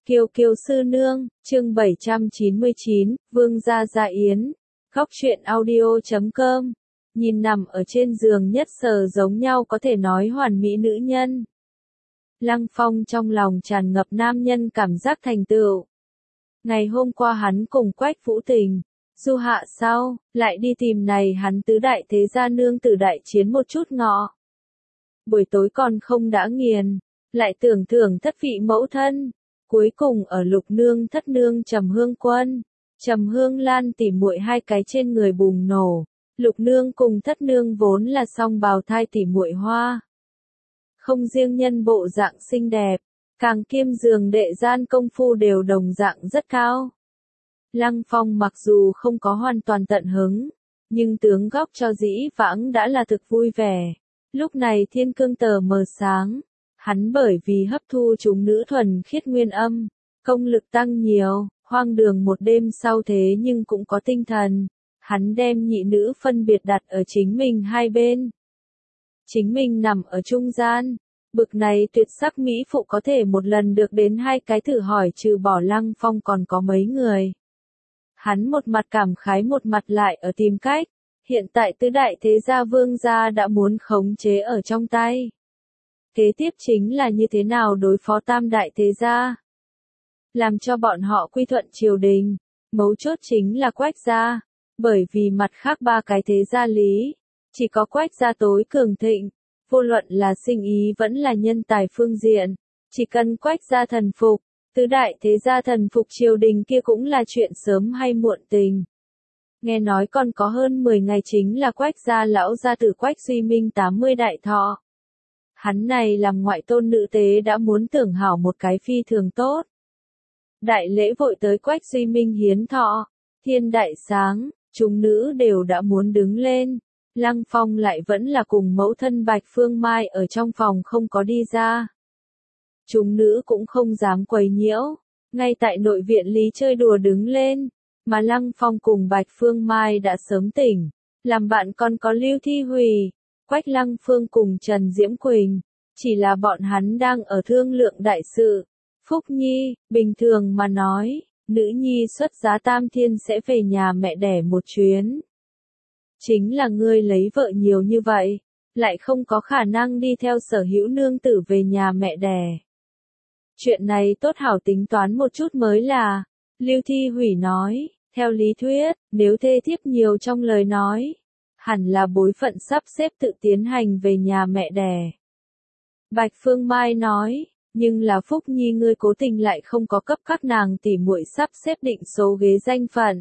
Kiều Kiều sư nương, chương 799, Vương gia dạ yến. Góc truyện audio.com. Nhìn nằm ở trên giường nhất sờ giống nhau có thể nói hoàn mỹ nữ nhân. Lăng Phong trong lòng tràn ngập nam nhân cảm giác thành tựu. Ngày hôm qua hắn cùng Quách Vũ Tình, du hạ sau, lại đi tìm này hắn tứ đại thế gia nương tử đại chiến một chút ngọ. Buổi tối còn không đã nghiền, lại tưởng thưởng thất vị mẫu thân. Cuối cùng ở Lục nương thất nương Trầm Hương Quân, Trầm Hương Lan tỉ muội hai cái trên người bùng nổ. Lục nương cùng thất nương vốn là song bào thai tỉ muội hoa. Không riêng nhân bộ dạng xinh đẹp, càng kiêm giường đệ gian công phu đều đồng dạng rất cao. Lăng Phong mặc dù không có hoàn toàn tận hứng, nhưng tướng góc cho dĩ vãng đã là thực vui vẻ. Lúc này thiên cương tờ mờ sáng. Hắn bởi vì hấp thu chúng nữ thuần khiết nguyên âm, công lực tăng nhiều, hoang đường một đêm sau thế nhưng cũng có tinh thần. Hắn đem nhị nữ phân biệt đặt ở chính mình hai bên. Chính mình nằm ở trung gian. Bực này tuyệt sắc mỹ phụ có thể một lần được đến hai cái thử hỏi trừ bỏ Lăng Phong còn có mấy người. Hắn một mặt cảm khái một mặt lại ở tìm cách. Hiện tại tứ đại thế gia vương gia đã muốn khống chế ở trong tay. Kế tiếp chính là như thế nào đối phó tam đại thế gia. Làm cho bọn họ quy thuận triều đình. Mấu chốt chính là Quách gia. Bởi vì mặt khác ba cái thế gia lý. Chỉ có Quách gia tối cường thịnh. Vô luận là sinh ý vẫn là nhân tài phương diện. Chỉ cần Quách gia thần phục. Tứ đại thế gia thần phục triều đình kia cũng là chuyện sớm hay muộn tình. Nghe nói còn có hơn 10 ngày chính là Quách gia lão gia tử Quách Duy Minh 80 đại thọ. Hắn này làm ngoại tôn nữ tế đã muốn tưởng hảo một cái phi thường tốt. Đại lễ vội tới Quách Duy Minh hiến thọ, thiên đại sáng, chúng nữ đều đã muốn đứng lên. Lăng Phong lại vẫn là cùng mẫu thân Bạch Phương Mai ở trong phòng không có đi ra. Chúng nữ cũng không dám quấy nhiễu, ngay tại nội viện lý chơi đùa đứng lên, mà Lăng Phong cùng Bạch Phương Mai đã sớm tỉnh, làm bạn còn có Lưu Thi Hùy. Quách Lăng Phương cùng Trần Diễm Quỳnh, chỉ là bọn hắn đang ở thương lượng đại sự. Phúc Nhi, bình thường mà nói, nữ nhi xuất giá tam thiên sẽ về nhà mẹ đẻ một chuyến. Chính là ngươi lấy vợ nhiều như vậy, lại không có khả năng đi theo sở hữu nương tử về nhà mẹ đẻ. Chuyện này tốt hảo tính toán một chút mới là, Lưu Thi Hủy nói, theo lý thuyết, nếu thê thiếp nhiều trong lời nói. Hẳn là bối phận sắp xếp tự tiến hành về nhà mẹ đẻ. Bạch Phương Mai nói, nhưng là Phúc Nhi ngươi cố tình lại không có cấp các nàng tỉ muội sắp xếp định số ghế danh phận.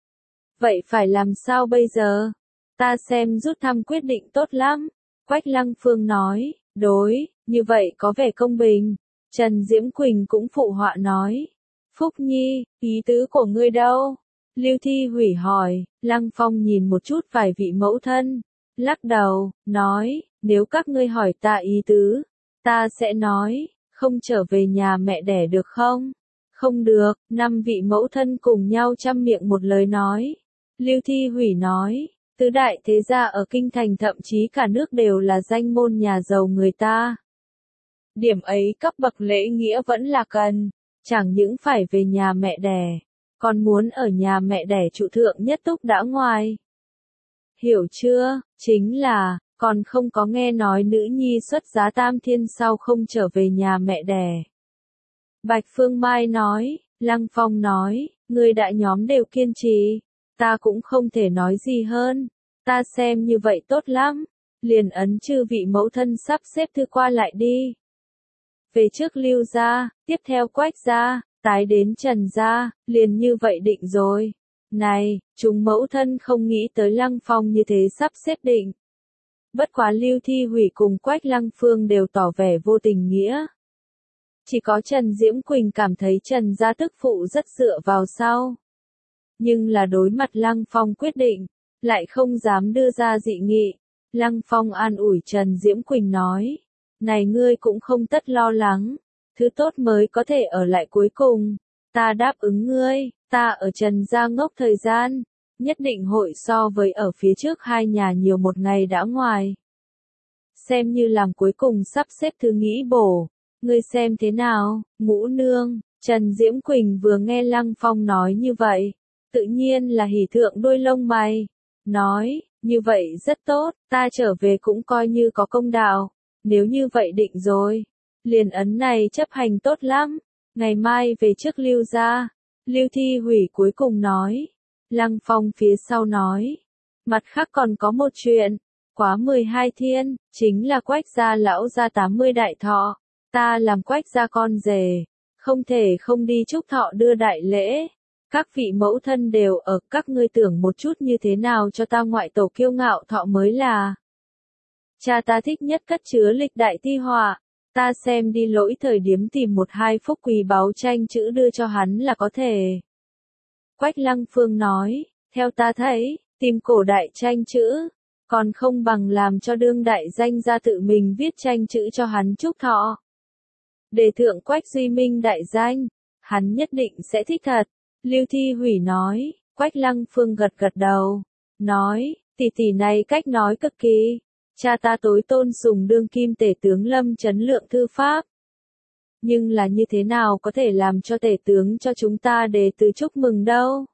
Vậy phải làm sao bây giờ? Ta xem rút thăm quyết định tốt lắm. Quách Lăng Phương nói, đối, như vậy có vẻ công bình. Trần Diễm Quỳnh cũng phụ họa nói, Phúc Nhi, ý tứ của ngươi đâu? Lưu Thi Hủy hỏi, Lăng Phong nhìn một chút vài vị mẫu thân, lắc đầu, nói, nếu các ngươi hỏi ta ý tứ, ta sẽ nói, không trở về nhà mẹ đẻ được không? Không được, 5 vị mẫu thân cùng nhau chăm miệng một lời nói. Lưu Thi Hủy nói, tứ đại thế gia ở kinh thành thậm chí cả nước đều là danh môn nhà giàu người ta. Điểm ấy cấp bậc lễ nghĩa vẫn là cần, chẳng những phải về nhà mẹ đẻ. Còn muốn ở nhà mẹ đẻ trụ thượng nhất túc đã ngoài. Hiểu chưa, chính là, còn không có nghe nói nữ nhi xuất giá tam thiên sau không trở về nhà mẹ đẻ. Bạch Phương Mai nói, Lăng Phong nói, người đại nhóm đều kiên trì, ta cũng không thể nói gì hơn, ta xem như vậy tốt lắm, liền ấn chư vị mẫu thân sắp xếp thư qua lại đi. Về trước Lưu gia, tiếp theo Quách gia. Tái đến Trần gia, liền như vậy định rồi. Này, chúng mẫu thân không nghĩ tới Lăng Phong như thế sắp xếp định. Bất quá Lưu Thi Hủy cùng Quách Lăng Phương đều tỏ vẻ vô tình nghĩa. Chỉ có Trần Diễm Quỳnh cảm thấy Trần gia tức phụ rất dựa vào sau. Nhưng là đối mặt Lăng Phong quyết định, lại không dám đưa ra dị nghị. Lăng Phong an ủi Trần Diễm Quỳnh nói, này ngươi cũng không tất lo lắng. Thứ tốt mới có thể ở lại cuối cùng. Ta đáp ứng ngươi, ta ở Trần gia ngốc thời gian, nhất định hội so với ở phía trước hai nhà nhiều một ngày đã ngoài. Xem như làm cuối cùng sắp xếp thứ nghĩ bổ, ngươi xem thế nào, Ngũ nương, Trần Diễm Quỳnh vừa nghe Lăng Phong nói như vậy, tự nhiên là hỉ thượng đôi lông mày, nói, như vậy rất tốt, ta trở về cũng coi như có công đạo, nếu như vậy định rồi, liền ấn này chấp hành tốt lắm, ngày mai về trước Lưu gia. Lưu Thi Hủy cuối cùng nói, Lăng Phong phía sau nói, mặt khác còn có một chuyện, quá 12 thiên, chính là Quách gia lão gia 80 đại thọ, ta làm Quách gia con rể, không thể không đi chúc thọ đưa đại lễ. Các vị mẫu thân đều ở, các ngươi tưởng một chút như thế nào cho ta ngoại tổ kiêu ngạo thọ mới là. Cha ta thích nhất cất chứa lịch đại thi họa, ta xem đi lỗi thời điếm tìm một hai phúc quý báu tranh chữ đưa cho hắn là có thể. Quách Lăng Phương nói, theo ta thấy, tìm cổ đại tranh chữ, còn không bằng làm cho đương đại danh gia tự mình viết tranh chữ cho hắn chúc thọ. Đề thượng Quách Duy Minh đại danh, hắn nhất định sẽ thích thật. Lưu Thi Hủy nói, Quách Lăng Phương gật gật đầu, nói, tỷ tỷ này cách nói cực kỳ, cha ta tối tôn sùng đương kim tể tướng Lâm Chấn Lượng thư pháp. Nhưng là như thế nào có thể làm cho tể tướng cho chúng ta đề từ chúc mừng đâu?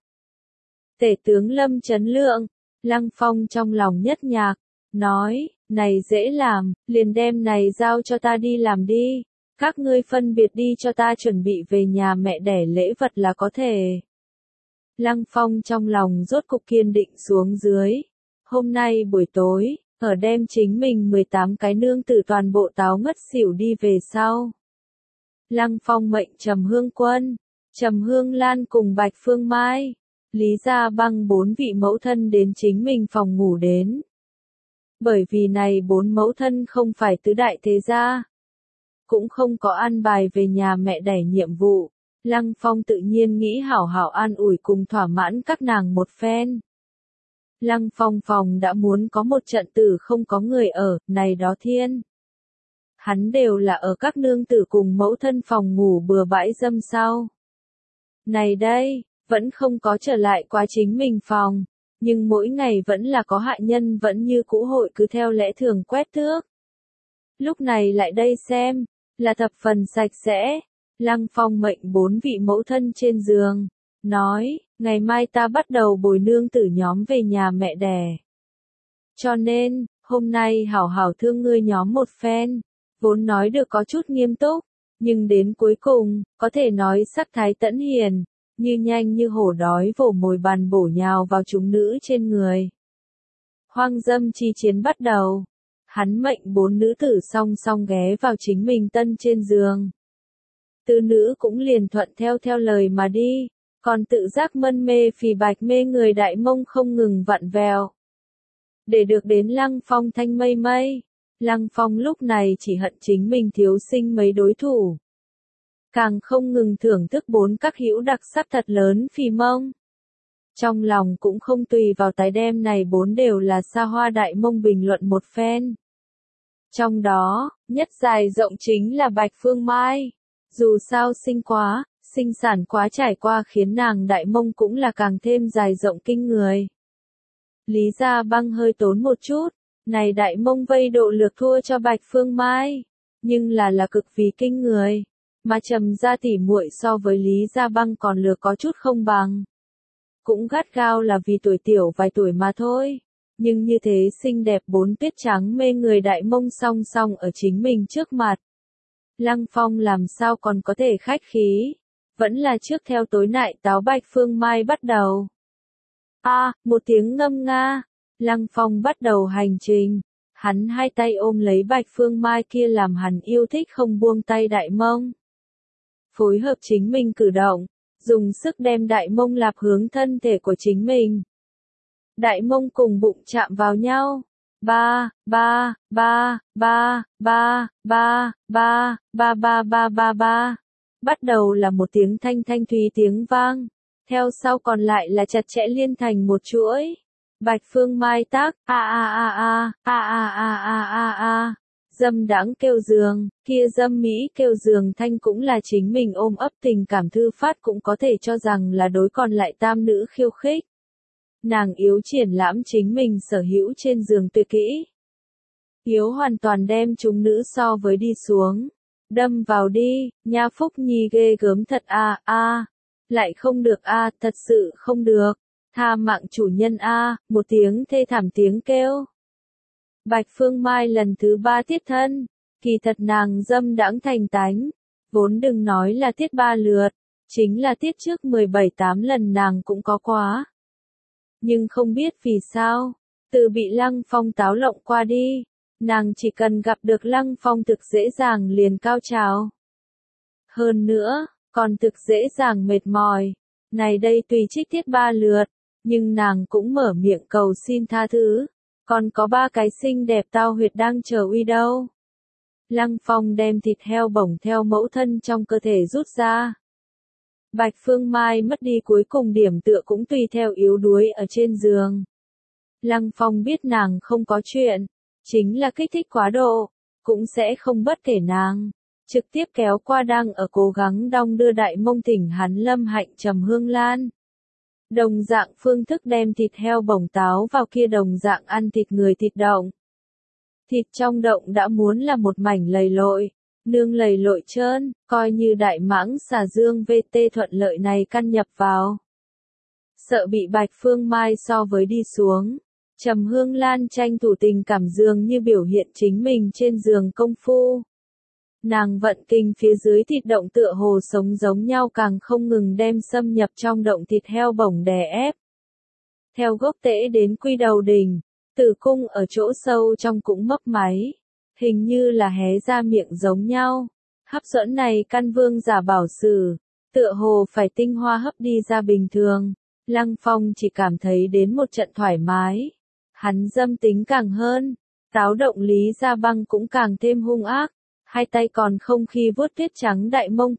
Tể tướng Lâm Chấn Lượng, Lăng Phong trong lòng nhất nhạc, nói, này dễ làm, liền đem này giao cho ta đi làm đi. Các ngươi phân biệt đi cho ta chuẩn bị về nhà mẹ đẻ lễ vật là có thể. Lăng Phong trong lòng rốt cục kiên định xuống dưới. Hôm nay buổi tối, ở đem chính mình 18 cái nương tử toàn bộ táo ngất xỉu đi về sau. Lăng Phong mệnh Trầm Hương Quân, Trầm Hương Lan cùng Bạch Phương Mai, Lý Gia Băng 4 vị mẫu thân đến chính mình phòng ngủ đến. Bởi vì này 4 mẫu thân không phải tứ đại thế gia, cũng không có an bài về nhà mẹ đẻ nhiệm vụ, Lăng Phong tự nhiên nghĩ hảo hảo an ủi cùng thỏa mãn các nàng một phen. Lăng Phong phòng đã muốn có một trận tử không có người ở, này đó thiên. Hắn đều là ở các nương tử cùng mẫu thân phòng ngủ bừa bãi dâm sau. Này đây, vẫn không có trở lại qua chính mình phòng, nhưng mỗi ngày vẫn là có hạ nhân vẫn như cũ hội cứ theo lẽ thường quét tước. Lúc này lại đây xem, là thập phần sạch sẽ. Lăng Phong mệnh 4 vị mẫu thân trên giường, nói, ngày mai ta bắt đầu bồi nương tử nhóm về nhà mẹ đẻ. Cho nên, hôm nay hảo hảo thương ngươi nhóm một phen, vốn nói được có chút nghiêm túc, nhưng đến cuối cùng, có thể nói sắc thái tẫn hiền, như nhanh như hổ đói vồ mồi bàn bổ nhào vào chúng nữ trên người. Hoang dâm chi chiến bắt đầu. Hắn mệnh 4 nữ tử song song ghé vào chính mình tân trên giường. Tư nữ cũng liền thuận theo lời mà đi, còn tự giác mân mê phì bạch mê người đại mông không ngừng vặn vẹo. Để được đến Lăng Phong thanh mây mây, Lăng Phong lúc này chỉ hận chính mình thiếu sinh mấy đối thủ. Càng không ngừng thưởng thức 4 các hữu đặc sắc thật lớn phì mông. Trong lòng cũng không tùy vào tái đem này 4 đều là xa hoa đại mông bình luận một phen. Trong đó, nhất dài rộng chính là Bạch Phương Mai. Dù sao sinh sản quá trải qua khiến nàng đại mông cũng là càng thêm dài rộng kinh người. Lý Gia Băng hơi tốn một chút, này đại mông vây độ lược thua cho Bạch Phương Mai, nhưng là cực vì kinh người, mà Trầm gia tỷ muội so với Lý Gia Băng còn lược có chút không bằng. Cũng gắt gao là vì tuổi tiểu vài tuổi mà thôi, nhưng như thế xinh đẹp 4 tuyết trắng mê người đại mông song song ở chính mình trước mặt. Lăng Phong làm sao còn có thể khách khí, vẫn là trước theo tối nại táo Bạch Phương Mai bắt đầu. Một tiếng ngâm nga, Lăng Phong bắt đầu hành trình, hắn hai tay ôm lấy Bạch Phương Mai kia làm hắn yêu thích không buông tay đại mông. Phối hợp chính mình cử động, dùng sức đem đại mông lạp hướng thân thể của chính mình. Đại mông cùng bụng chạm vào nhau. Ba, ba, ba, ba, ba, ba, ba, ba ba ba ba ba. Bắt đầu là một tiếng thanh thanh thúy tiếng vang, theo sau còn lại là chặt chẽ liên thành một chuỗi. Bạch Phương Mai tác dâm đãng kêu giường, kia dâm mỹ kêu giường thanh cũng là chính mình ôm ấp tình cảm thư phát cũng có thể cho rằng là đối còn lại tam nữ khiêu khích. Nàng yếu triển lãm chính mình sở hữu trên giường tuyệt kỹ. Yếu hoàn toàn đem chúng nữ so với đi xuống. Đâm vào đi, nha Phúc Nhi ghê gớm thật lại không được thật sự không được. Tha mạng chủ nhân một tiếng thê thảm tiếng kêu. Bạch Phương Mai lần thứ 3 tiết thân, kỳ thật nàng dâm đãng thành tánh, vốn đừng nói là tiết 3 lượt, chính là tiết trước 17-8 lần nàng cũng có quá. Nhưng không biết vì sao, từ bị Lăng Phong táo lộng qua đi, nàng chỉ cần gặp được Lăng Phong thực dễ dàng liền cao trào. Hơn nữa, còn thực dễ dàng mệt mỏi. Này đây tùy trích tiết 3 lượt, nhưng nàng cũng mở miệng cầu xin tha thứ. Còn có 3 cái xinh đẹp tao huyệt đang chờ uy đâu. Lăng Phong đem thịt heo bổng theo mẫu thân trong cơ thể rút ra. Bạch Phương Mai mất đi cuối cùng điểm tựa cũng tùy theo yếu đuối ở trên giường. Lăng Phong biết nàng không có chuyện, chính là kích thích quá độ, cũng sẽ không bất kể nàng. Trực tiếp kéo qua đang ở cố gắng đong đưa đại mông thỉnh hắn Lâm Hạnh Trầm Hương Lan. Đồng dạng phương thức đem thịt heo bổng táo vào kia đồng dạng ăn thịt người thịt động. Thịt trong động đã muốn là một mảnh lầy lội, nương lầy lội trơn, coi như đại mãng xà dương VT thuận lợi này căn nhập vào. Sợ bị Bạch Phương Mai so với đi xuống, Trầm Hương Lan tranh thủ tình cảm dường như biểu hiện chính mình trên giường công phu. Nàng vận kinh phía dưới thịt động tựa hồ sống giống nhau càng không ngừng đem xâm nhập trong động thịt heo bổng đè ép. Theo gốc tễ đến quy đầu đỉnh, tử cung ở chỗ sâu trong cũng mấp máy, hình như là hé ra miệng giống nhau. Hấp dẫn này căn vương giả bảo sử, tựa hồ phải tinh hoa hấp đi ra bình thường. Lăng Phong chỉ cảm thấy đến một trận thoải mái. Hắn dâm tính càng hơn, táo động Lý Gia Băng cũng càng thêm hung ác. Hai tay còn không khi vuốt tuyết trắng đại mông,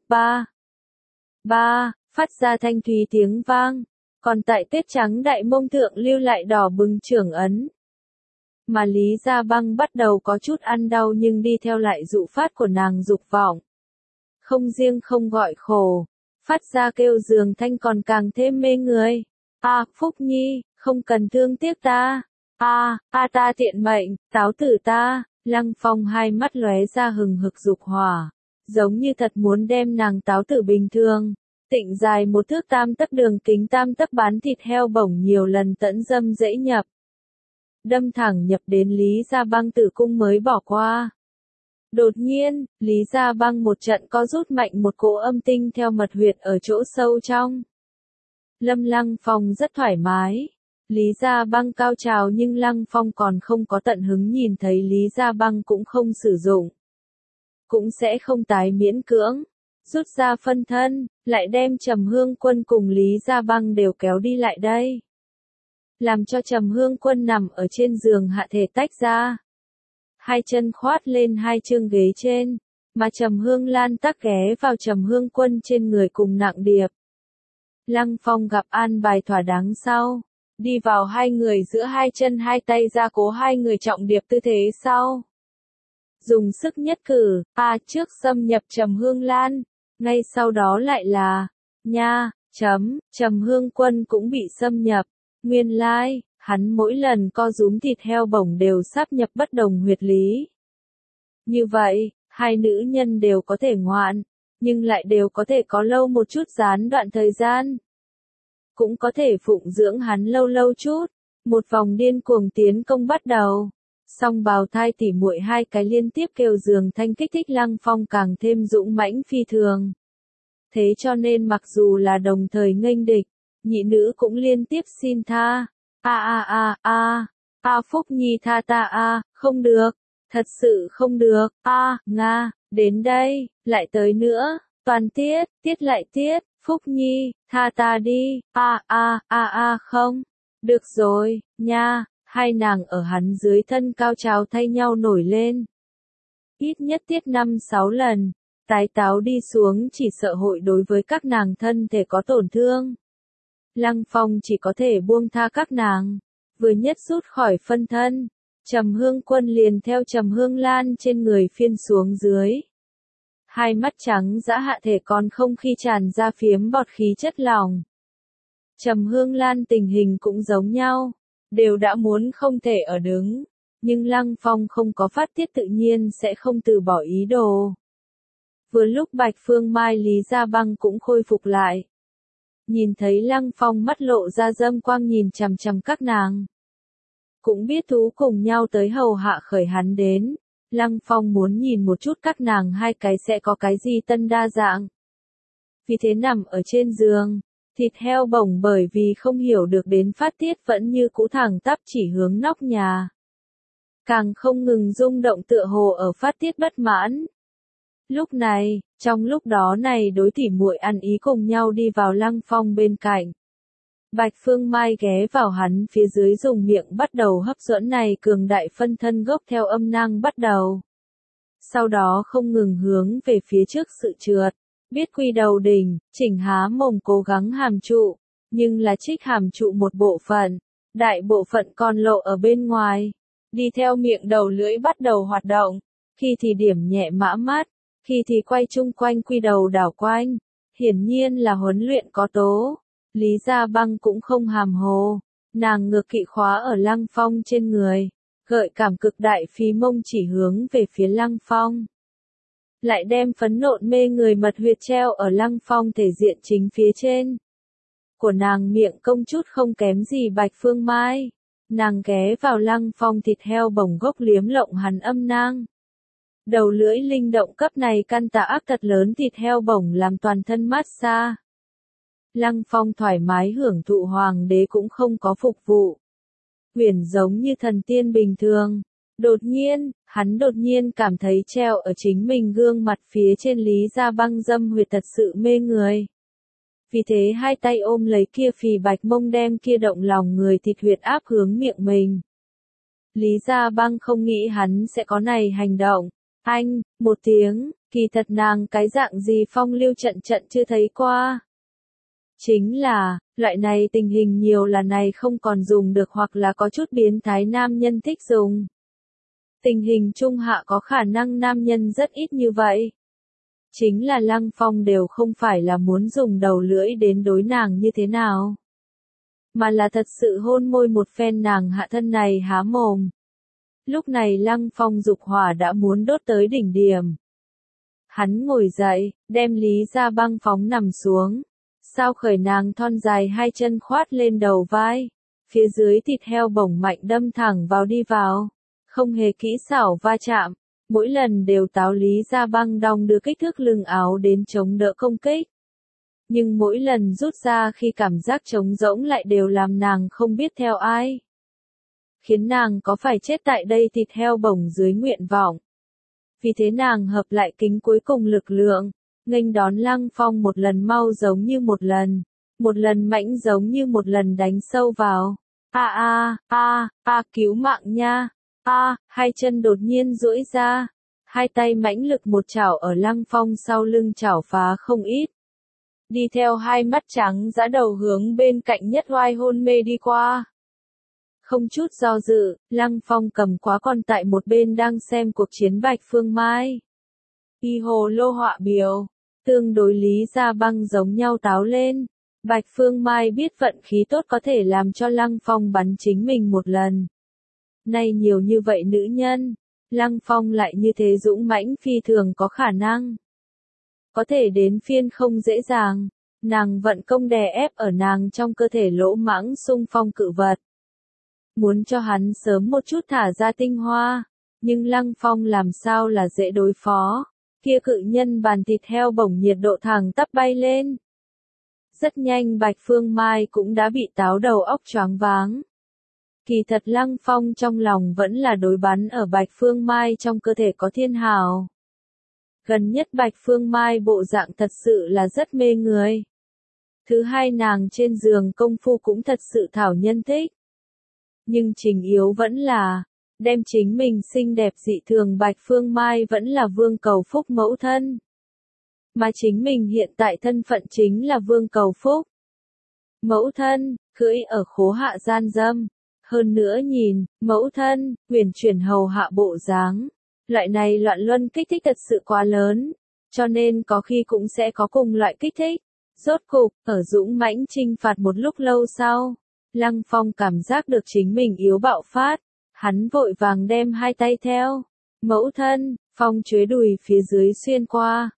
ba, phát ra thanh thúy tiếng vang, còn tại tuyết trắng đại mông thượng lưu lại đỏ bừng trưởng ấn. Mà Lý Gia Băng bắt đầu có chút ăn đau nhưng đi theo lại dụ phát của nàng dục vọng. Không riêng không gọi khổ, phát ra kêu giường thanh còn càng thêm mê người. Phúc Nhi, không cần thương tiếc ta. Ta tiện mệnh, táo tử ta. Lăng Phong hai mắt lóe ra hừng hực dục hỏa, giống như thật muốn đem nàng táo tử bình thường. Tịnh dài 1 thước 3 tấc đường kính 3 tấc bán thịt heo bổng nhiều lần tẫn dâm dễ nhập. Đâm thẳng nhập đến Lý Gia Băng tử cung mới bỏ qua. Đột nhiên, Lý Gia Băng một trận co rút mạnh một cỗ âm tinh theo mật huyệt ở chỗ sâu trong. Lăng Phong rất thoải mái. Lý Gia Băng cao trào nhưng Lăng Phong còn không có tận hứng nhìn thấy Lý Gia Băng cũng không sử dụng. Cũng sẽ không tái miễn cưỡng. Rút ra phân thân, lại đem Trầm Hương Quân cùng Lý Gia Băng đều kéo đi lại đây. Làm cho Trầm Hương Quân nằm ở trên giường hạ thể tách ra. Hai chân khoát lên hai chương ghế trên, mà Trầm Hương Lan tắc ghé vào Trầm Hương Quân trên người cùng nặng điệp. Lăng Phong gặp an bài thỏa đáng sau. Đi vào hai người giữa hai chân hai tay ra cố hai người trọng điệp tư thế sau. Dùng sức nhất cử, trước xâm nhập Trầm Hương Lan, ngay sau đó lại là, Trầm Hương Quân cũng bị xâm nhập. Nguyên lai, hắn mỗi lần co rúm thịt heo bổng đều sáp nhập bất đồng huyệt lý. Như vậy, hai nữ nhân đều có thể ngoạn, nhưng lại đều có thể có lâu một chút gián đoạn thời gian. Cũng có thể phụng dưỡng hắn lâu lâu chút. Một vòng điên cuồng tiến công bắt đầu. Song bào thai tỉ muội hai cái liên tiếp kêu giường thanh kích thích Lăng Phong càng thêm dũng mãnh phi thường. Thế cho nên mặc dù là đồng thời nghênh địch, nhị nữ cũng liên tiếp xin tha. Phúc Nhi tha ta không được, thật sự không được, đến đây, lại tới nữa, toàn tiết lại tiết. Phúc Nhi, tha ta đi, không, được rồi, nha, hai nàng ở hắn dưới thân cao trào thay nhau nổi lên. Ít nhất tiết 5-6 lần, tái táo đi xuống chỉ sợ hội đối với các nàng thân thể có tổn thương. Lăng Phong chỉ có thể buông tha các nàng, vừa nhất rút khỏi phân thân, Trầm Hương Quân liền theo Trầm Hương Lan trên người phiên xuống dưới. Hai mắt trắng dã hạ thể còn không khi tràn ra phiếm bọt khí chất lỏng. Trầm Hương Lan tình hình cũng giống nhau, đều đã muốn không thể ở đứng, nhưng Lăng Phong không có phát tiết tự nhiên sẽ không từ bỏ ý đồ. Vừa lúc Bạch Phương Mai Lý Gia Băng cũng khôi phục lại. Nhìn thấy Lăng Phong mắt lộ ra dâm quang nhìn chằm chằm các nàng. Cũng biết thú cùng nhau tới hầu hạ khởi hắn đến. Lăng Phong muốn nhìn một chút các nàng hai cái sẽ có cái gì tân đa dạng. Vì thế nằm ở trên giường, thịt heo bổng bởi vì không hiểu được đến phát tiết vẫn như cũ thẳng tắp chỉ hướng nóc nhà. Càng không ngừng rung động tựa hồ ở phát tiết bất mãn. Lúc này, trong lúc đó này đối tỉ muội ăn ý cùng nhau đi vào Lăng Phong bên cạnh. Bạch Phương Mai ghé vào hắn phía dưới dùng miệng bắt đầu hấp dẫn này cường đại phân thân gốc theo âm nang bắt đầu. Sau đó không ngừng hướng về phía trước sự trượt, biết quy đầu đỉnh, chỉnh há mồm cố gắng hàm trụ, nhưng là trích hàm trụ một bộ phận, đại bộ phận còn lộ ở bên ngoài, đi theo miệng đầu lưỡi bắt đầu hoạt động, khi thì điểm nhẹ mã mắt, khi thì quay chung quanh quy đầu đảo quanh, hiển nhiên là huấn luyện có tố. Lý Gia Băng cũng không hàm hồ, nàng ngược kỵ khóa ở Lăng Phong trên người, gợi cảm cực đại phí mông chỉ hướng về phía Lăng Phong. Lại đem phấn nộn mê người mật huyệt treo ở Lăng Phong thể diện chính phía trên. Của nàng miệng công chút không kém gì Bạch Phương Mai, nàng ghé vào Lăng Phong thịt heo bổng gốc liếm lộng hắn âm nang. Đầu lưỡi linh động cấp này căn tà ác thật lớn thịt heo bổng làm toàn thân mát xa. Lăng Phong thoải mái hưởng thụ hoàng đế cũng không có phục vụ. Huyền giống như thần tiên bình thường. Hắn đột nhiên cảm thấy treo ở chính mình gương mặt phía trên Lý Gia Băng dâm huyệt thật sự mê người. Vì thế hai tay ôm lấy kia phì bạch mông đem kia động lòng người thịt huyệt áp hướng miệng mình. Lý Gia Băng không nghĩ hắn sẽ có này hành động. Anh, một tiếng, kỳ thật nàng cái dạng gì phong lưu trận trận chưa thấy qua. Chính là, loại này tình hình nhiều là này không còn dùng được hoặc là có chút biến thái nam nhân thích dùng. Tình hình trung hạ có khả năng nam nhân rất ít như vậy. Chính là Lăng Phong đều không phải là muốn dùng đầu lưỡi đến đối nàng như thế nào. Mà là thật sự hôn môi một phen nàng hạ thân này há mồm. Lúc này Lăng Phong dục hỏa đã muốn đốt tới đỉnh điểm. Hắn ngồi dậy, đem Lý Gia Băng phóng nằm xuống. Sao khởi nàng thon dài hai chân khoát lên đầu vai. Phía dưới thịt heo bổng mạnh đâm thẳng vào đi vào. Không hề kỹ xảo va chạm. Mỗi lần đều táo Lý Gia Băng đong đưa kích thước lưng áo đến chống đỡ công kích. Nhưng mỗi lần rút ra khi cảm giác trống rỗng lại đều làm nàng không biết theo ai. Khiến nàng có phải chết tại đây thịt heo bổng dưới nguyện vọng. Vì thế nàng hợp lại kính cuối cùng lực lượng, nghênh đón Lăng Phong một lần mau giống như một lần mãnh giống như một lần đánh sâu vào. Cứu mạng nha. Hai chân đột nhiên duỗi ra, hai tay mãnh lực một chảo ở Lăng Phong sau lưng chảo phá không ít. Đi theo hai mắt trắng dã đầu hướng bên cạnh nhất hoai hôn mê đi qua. Không chút do dự, Lăng Phong cầm quá còn tại một bên đang xem cuộc chiến Bạch Phương Mai. Y hồ lô họa biểu, tương đối Lý Gia Băng giống nhau táo lên. Bạch Phương Mai biết vận khí tốt có thể làm cho Lăng Phong bắn chính mình một lần. Nay nhiều như vậy nữ nhân, Lăng Phong lại như thế dũng mãnh phi thường có khả năng. Có thể đến phiên không dễ dàng, nàng vận công đè ép ở nàng trong cơ thể lỗ mãng xung phong cự vật. Muốn cho hắn sớm một chút thả ra tinh hoa, nhưng Lăng Phong làm sao là dễ đối phó, kia cự nhân bàn thịt heo bổng nhiệt độ thẳng tắp bay lên. Rất nhanh Bạch Phương Mai cũng đã bị táo đầu óc choáng váng. Kỳ thật Lăng Phong trong lòng vẫn là đối bắn ở Bạch Phương Mai trong cơ thể có thiên hào. Gần nhất Bạch Phương Mai bộ dạng thật sự là rất mê người. Thứ hai nàng trên giường công phu cũng thật sự thảo nhân thích. Nhưng trình yếu vẫn là, đem chính mình xinh đẹp dị thường Bạch Phương Mai vẫn là vương cầu phúc mẫu thân. Mà chính mình hiện tại thân phận chính là vương cầu phúc. Mẫu thân, cưỡi ở khố hạ gian dâm. Hơn nữa nhìn, mẫu thân, huyền chuyển hầu hạ bộ dáng. Loại này loạn luân kích thích thật sự quá lớn. Cho nên có khi cũng sẽ có cùng loại kích thích. Rốt cục, ở dũng mãnh chinh phạt một lúc lâu sau. Lăng Phong cảm giác được chính mình yếu bạo phát. Hắn vội vàng đem hai tay theo. Mẫu thân, Phong chuế đùi phía dưới xuyên qua.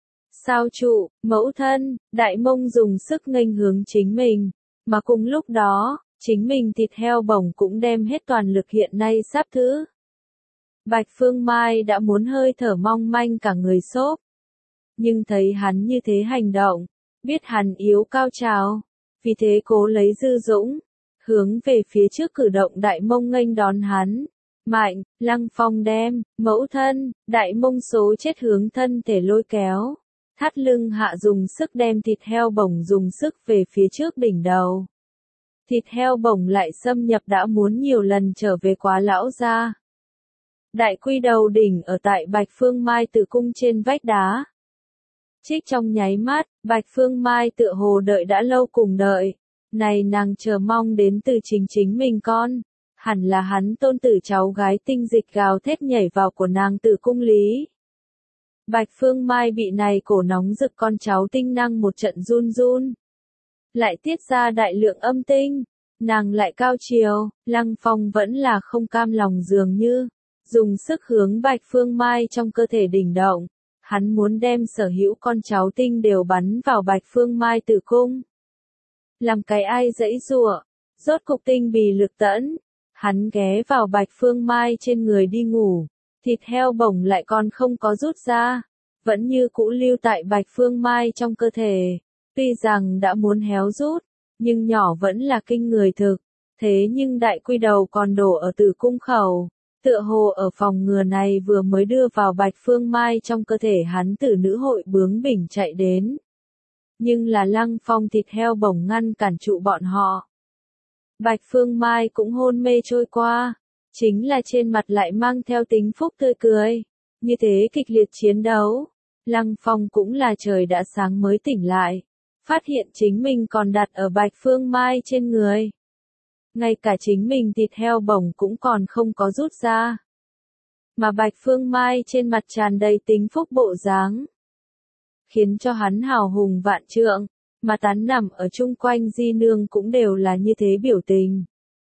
Sao trụ, mẫu thân, Đại Mông dùng sức nghênh hướng chính mình, mà cùng lúc đó, chính mình thịt heo bổng cũng đem hết toàn lực hiện nay sắp thử. Bạch Phương Mai đã muốn hơi thở mong manh cả người xốp. Nhưng thấy hắn như thế hành động, biết hắn yếu cao trào, vì thế cố lấy dư dũng, hướng về phía trước cử động Đại Mông nghênh đón hắn. Mạnh, Lăng Phong đem, mẫu thân, Đại Mông số chết hướng thân thể lôi kéo. Thắt lưng hạ dùng sức đem thịt heo bổng dùng sức về phía trước đỉnh đầu. Thịt heo bổng lại xâm nhập đã muốn nhiều lần trở về quá lão gia. Đại quy đầu đỉnh ở tại Bạch Phương Mai tử cung trên vách đá. Trích trong nháy mắt, Bạch Phương Mai tựa hồ đợi đã lâu cùng đợi. Này nàng chờ mong đến từ chính mình con. Hẳn là hắn tôn tử cháu gái tinh dịch gào thét nhảy vào của nàng tử cung lý. Bạch Phương Mai bị này cổ nóng rực con cháu tinh năng một trận run run. Lại tiết ra đại lượng âm tinh. Nàng lại cao chiều, Lăng Phong vẫn là không cam lòng dường như. Dùng sức hướng Bạch Phương Mai trong cơ thể đỉnh động. Hắn muốn đem sở hữu con cháu tinh đều bắn vào Bạch Phương Mai tử cung. Làm cái ai dãy rủa, rốt cục tinh bì lực tẫn. Hắn ghé vào Bạch Phương Mai trên người đi ngủ. Thịt heo bổng lại còn không có rút ra. Vẫn như cũ lưu tại Bạch Phương Mai trong cơ thể. Tuy rằng đã muốn héo rút, nhưng nhỏ vẫn là kinh người thực. Thế nhưng đại quy đầu còn đổ ở tử cung khẩu. Tựa hồ ở phòng ngừa này vừa mới đưa vào Bạch Phương Mai trong cơ thể hắn tử nữ hội bướng bỉnh chạy đến. Nhưng là Lăng Phong thịt heo bổng ngăn cản trụ bọn họ. Bạch Phương Mai cũng hôn mê trôi qua. Chính là trên mặt lại mang theo tính phúc tươi cười. Như thế kịch liệt chiến đấu. Lăng Phong cũng là trời đã sáng mới tỉnh lại. Phát hiện chính mình còn đặt ở Bạch Phương Mai trên người. Ngay cả chính mình thịt heo bổng cũng còn không có rút ra. Mà Bạch Phương Mai trên mặt tràn đầy tính phúc bộ dáng. Khiến cho hắn hào hùng vạn trượng, mà tán nằm ở chung quanh di nương cũng đều là như thế biểu tình.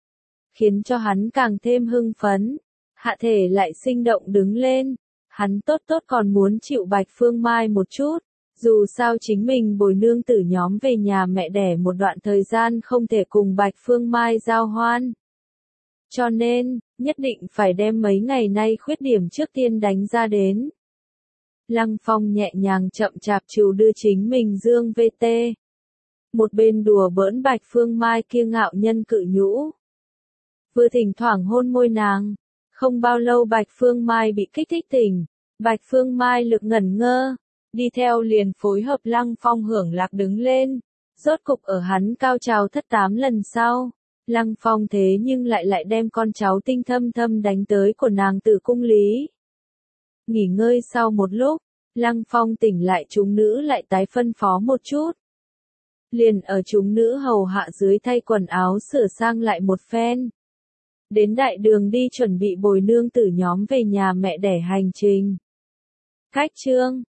Khiến cho hắn càng thêm hưng phấn, hạ thể lại sinh động đứng lên. Hắn tốt còn muốn chịu Bạch Phương Mai một chút. Dù sao chính mình bồi nương tử nhóm về nhà mẹ đẻ một đoạn thời gian không thể cùng Bạch Phương Mai giao hoan. Cho nên, nhất định phải đem mấy ngày nay khuyết điểm trước tiên đánh ra đến. Lăng Phong nhẹ nhàng chậm chạp chiều đưa chính mình dương VT. Một bên đùa bỡn Bạch Phương Mai kiêu ngạo nhân cự nhũ. Vừa thỉnh thoảng hôn môi nàng. Không bao lâu Bạch Phương Mai bị kích thích tỉnh. Bạch Phương Mai lực ngẩn ngơ. Đi theo liền phối hợp Lăng Phong hưởng lạc đứng lên. Rốt cục ở hắn cao trào thất 8 lần sau. Lăng Phong thế nhưng lại đem con cháu tinh thâm đánh tới của nàng tử cung lý. Nghỉ ngơi sau một lúc, Lăng Phong tỉnh lại chúng nữ lại tái phân phó một chút. Liền ở chúng nữ hầu hạ dưới thay quần áo sửa sang lại một phen. Đến đại đường đi chuẩn bị bồi nương tử nhóm về nhà mẹ đẻ hành trình. Cách chương